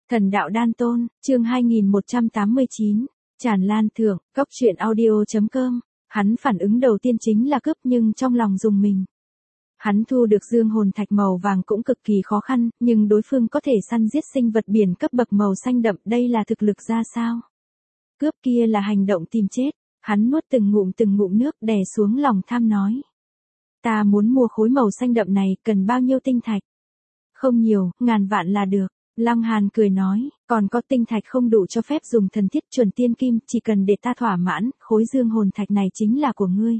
Thần đạo đan tôn, chương 2189, tràn lan thưởng, góc truyện audio.com. Hắn phản ứng đầu tiên chính là cướp nhưng trong lòng rùng mình. Hắn thu được dương hồn thạch màu vàng cũng cực kỳ khó khăn, nhưng đối phương có thể săn giết sinh vật biển cấp bậc màu xanh đậm, đây là thực lực ra sao? Cướp kia là hành động tìm chết, hắn nuốt từng ngụm nước đè xuống lòng tham nói. Ta muốn mua khối màu xanh đậm này, cần bao nhiêu tinh thạch? Không nhiều, ngàn vạn là được. Lăng Hàn cười nói, còn có tinh thạch không đủ cho phép dùng thần thiết chuẩn tiên kim, chỉ cần để ta thỏa mãn, khối dương hồn thạch này chính là của ngươi.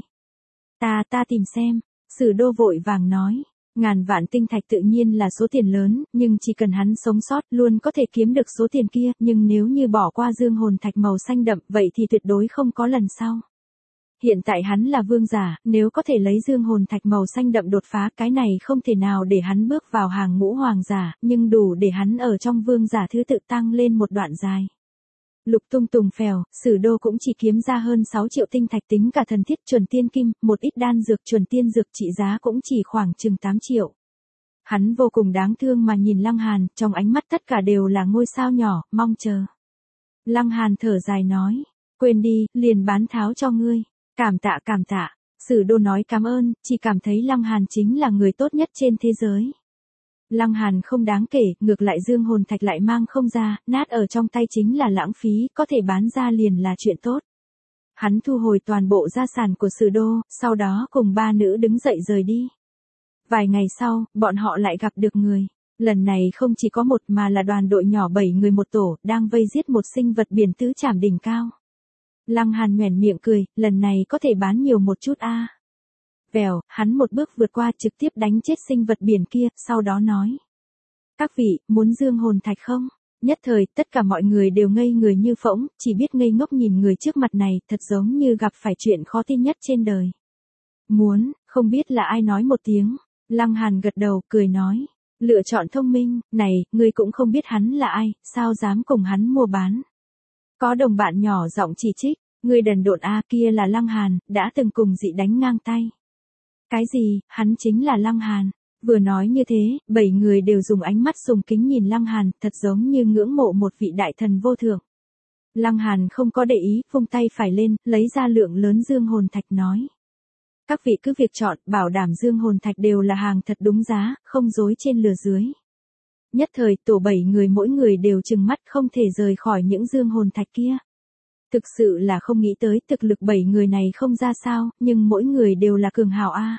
Ta tìm xem, Sử Đô vội vàng nói, ngàn vạn tinh thạch tự nhiên là số tiền lớn, nhưng chỉ cần hắn sống sót luôn có thể kiếm được số tiền kia, nhưng nếu như bỏ qua dương hồn thạch màu xanh đậm, vậy thì tuyệt đối không có lần sau. Hiện tại hắn là vương giả, nếu có thể lấy dương hồn thạch màu xanh đậm đột phá, cái này không thể nào để hắn bước vào hàng ngũ hoàng giả, nhưng đủ để hắn ở trong vương giả thứ tự tăng lên một đoạn dài. Lục tung tùng phèo, Sử Đô cũng chỉ kiếm ra hơn 6 triệu tinh thạch, tính cả thần thiết chuẩn tiên kim, một ít đan dược chuẩn tiên dược trị giá cũng chỉ khoảng chừng 8 triệu. Hắn vô cùng đáng thương mà nhìn Lăng Hàn, trong ánh mắt tất cả đều là ngôi sao nhỏ, mong chờ. Lăng Hàn thở dài nói, quên đi, liền bán tháo cho ngươi. Cảm tạ, Sử Đô nói cảm ơn, chỉ cảm thấy Lăng Hàn chính là người tốt nhất trên thế giới. Lăng Hàn không đáng kể, ngược lại dương hồn thạch lại mang không ra, nát ở trong tay chính là lãng phí, có thể bán ra liền là chuyện tốt. Hắn thu hồi toàn bộ gia sản của Sử Đô, sau đó cùng ba nữ đứng dậy rời đi. Vài ngày sau, bọn họ lại gặp được người. Lần này không chỉ có một mà là đoàn đội nhỏ 7 người một tổ, đang vây giết một sinh vật biển tứ trảm đỉnh cao. Lăng Hàn nhoẻn miệng cười, lần này có thể bán nhiều một chút a. Vèo, hắn một bước vượt qua trực tiếp đánh chết sinh vật biển kia, sau đó nói. Các vị, muốn dương hồn thạch không? Nhất thời, tất cả mọi người đều ngây người như phỗng, chỉ biết ngây ngốc nhìn người trước mặt này, thật giống như gặp phải chuyện khó tin nhất trên đời. Muốn, không biết là ai nói một tiếng. Lăng Hàn gật đầu, cười nói. Lựa chọn thông minh, này, ngươi cũng không biết hắn là ai, sao dám cùng hắn mua bán. Có đồng bạn nhỏ giọng chỉ trích, người đần độn a, kia là Lăng Hàn, đã từng cùng dị đánh ngang tay. Cái gì, hắn chính là Lăng Hàn. Vừa nói như thế, 7 người đều dùng ánh mắt sùng kính nhìn Lăng Hàn, thật giống như ngưỡng mộ một vị đại thần vô thượng. Lăng Hàn không có để ý, vung tay phải lên, lấy ra lượng lớn dương hồn thạch nói. Các vị cứ việc chọn, bảo đảm dương hồn thạch đều là hàng thật đúng giá, không dối trên lừa dưới. Nhất thời, tổ 7 người mỗi người đều trừng mắt không thể rời khỏi những dương hồn thạch kia. Thực sự là không nghĩ tới thực lực 7 người này không ra sao, nhưng mỗi người đều là cường hào a.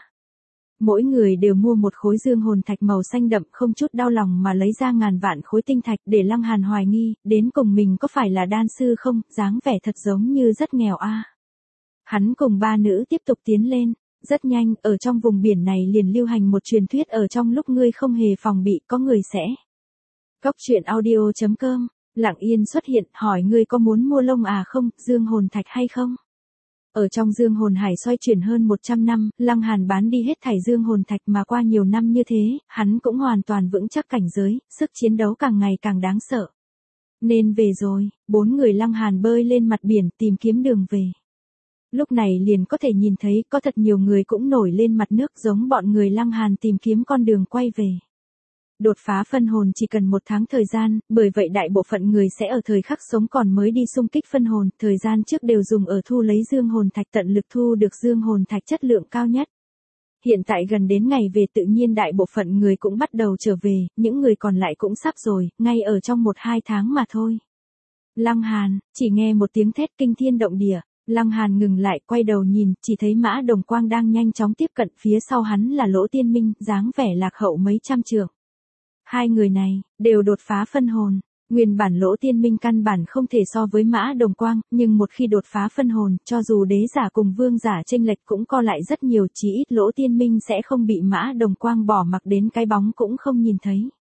Mỗi người đều mua một khối dương hồn thạch màu xanh đậm, không chút đau lòng mà lấy ra ngàn vạn khối tinh thạch, để Lăng Hàn hoài nghi, đến cùng mình có phải là đan sư không, dáng vẻ thật giống như rất nghèo a. Hắn cùng ba nữ tiếp tục tiến lên. Rất nhanh, ở trong vùng biển này liền lưu hành một truyền thuyết, ở trong lúc ngươi không hề phòng bị, có người sẽ. Góc truyện audio.com, Lặng Yên xuất hiện, hỏi ngươi có muốn mua lông à không, dương hồn thạch hay không? Ở trong dương hồn hải xoay chuyển hơn 100 năm, Lăng Hàn bán đi hết thảy dương hồn thạch, mà qua nhiều năm như thế, hắn cũng hoàn toàn vững chắc cảnh giới, sức chiến đấu càng ngày càng đáng sợ. Nên về rồi, 4 người Lăng Hàn bơi lên mặt biển tìm kiếm đường về. Lúc này liền có thể nhìn thấy có thật nhiều người cũng nổi lên mặt nước giống bọn người Lăng Hàn tìm kiếm con đường quay về. Đột phá phân hồn chỉ cần 1 tháng thời gian, bởi vậy đại bộ phận người sẽ ở thời khắc sống còn mới đi xung kích phân hồn, thời gian trước đều dùng ở thu lấy dương hồn thạch, tận lực thu được dương hồn thạch chất lượng cao nhất. Hiện tại gần đến ngày về, tự nhiên đại bộ phận người cũng bắt đầu trở về, những người còn lại cũng sắp rồi, ngay ở trong 1-2 tháng mà thôi. Lăng Hàn, chỉ nghe một tiếng thét kinh thiên động địa. Lăng Hàn ngừng lại, quay đầu nhìn, chỉ thấy Mã Đồng Quang đang nhanh chóng tiếp cận, phía sau hắn là Lỗ Tiên Minh, dáng vẻ lạc hậu mấy trăm trượng. Hai người này, đều đột phá phân hồn. Nguyên bản Lỗ Tiên Minh căn bản không thể so với Mã Đồng Quang, nhưng một khi đột phá phân hồn, cho dù đế giả cùng vương giả chênh lệch cũng co lại rất nhiều, chí ít Lỗ Tiên Minh sẽ không bị Mã Đồng Quang bỏ mặc đến cái bóng cũng không nhìn thấy.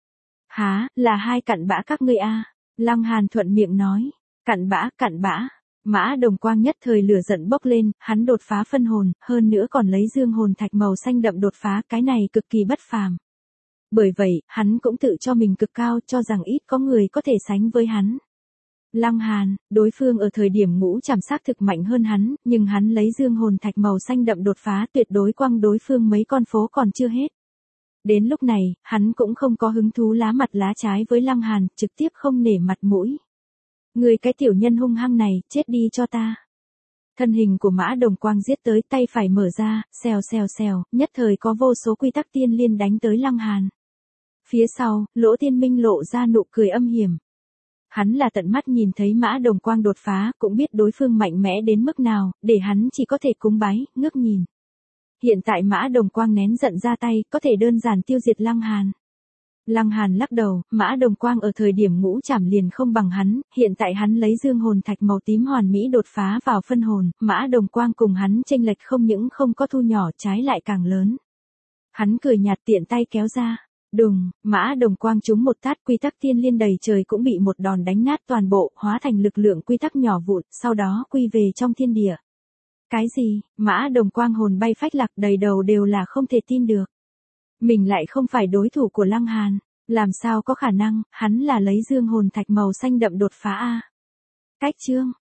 Há, là hai cặn bã các ngươi a. Lăng Hàn thuận miệng nói, cặn bã. Mã Đồng Quang nhất thời lửa giận bốc lên, hắn đột phá phân hồn, hơn nữa còn lấy dương hồn thạch màu xanh đậm đột phá, cái này cực kỳ bất phàm. Bởi vậy, hắn cũng tự cho mình cực cao, cho rằng ít có người có thể sánh với hắn. Lăng Hàn, đối phương ở thời điểm ngũ trảm xác thực mạnh hơn hắn, nhưng hắn lấy dương hồn thạch màu xanh đậm đột phá, tuyệt đối quăng đối phương mấy con phố còn chưa hết. Đến lúc này, hắn cũng không có hứng thú lá mặt lá trái với Lăng Hàn, trực tiếp không nể mặt mũi. Người cái tiểu nhân hung hăng này, chết đi cho ta. Thân hình của Mã Đồng Quang giết tới, tay phải mở ra, xèo xèo xèo, nhất thời có vô số quy tắc tiên liên đánh tới Lăng Hàn. Phía sau, Lỗ Tiên Minh lộ ra nụ cười âm hiểm. Hắn là tận mắt nhìn thấy Mã Đồng Quang đột phá, cũng biết đối phương mạnh mẽ đến mức nào, để hắn chỉ có thể cúng bái, ngước nhìn. Hiện tại Mã Đồng Quang nén giận ra tay, có thể đơn giản tiêu diệt Lăng Hàn. Lăng Hàn lắc đầu, Mã Đồng Quang ở thời điểm ngũ trảm liền không bằng hắn, hiện tại hắn lấy dương hồn thạch màu tím hoàn mỹ đột phá vào phân hồn, Mã Đồng Quang cùng hắn chênh lệch không những không có thu nhỏ trái lại càng lớn. Hắn cười nhạt tiện tay kéo ra. Đùng, Mã Đồng Quang trúng một tát quy tắc tiên liên đầy trời cũng bị một đòn đánh nát toàn bộ, hóa thành lực lượng quy tắc nhỏ vụn, sau đó quy về trong thiên địa. Cái gì, Mã Đồng Quang hồn bay phách lạc đầy đầu đều là không thể tin được. Mình lại không phải đối thủ của Lăng Hàn, làm sao có khả năng, hắn là lấy dương hồn thạch màu xanh đậm đột phá a. Cách chương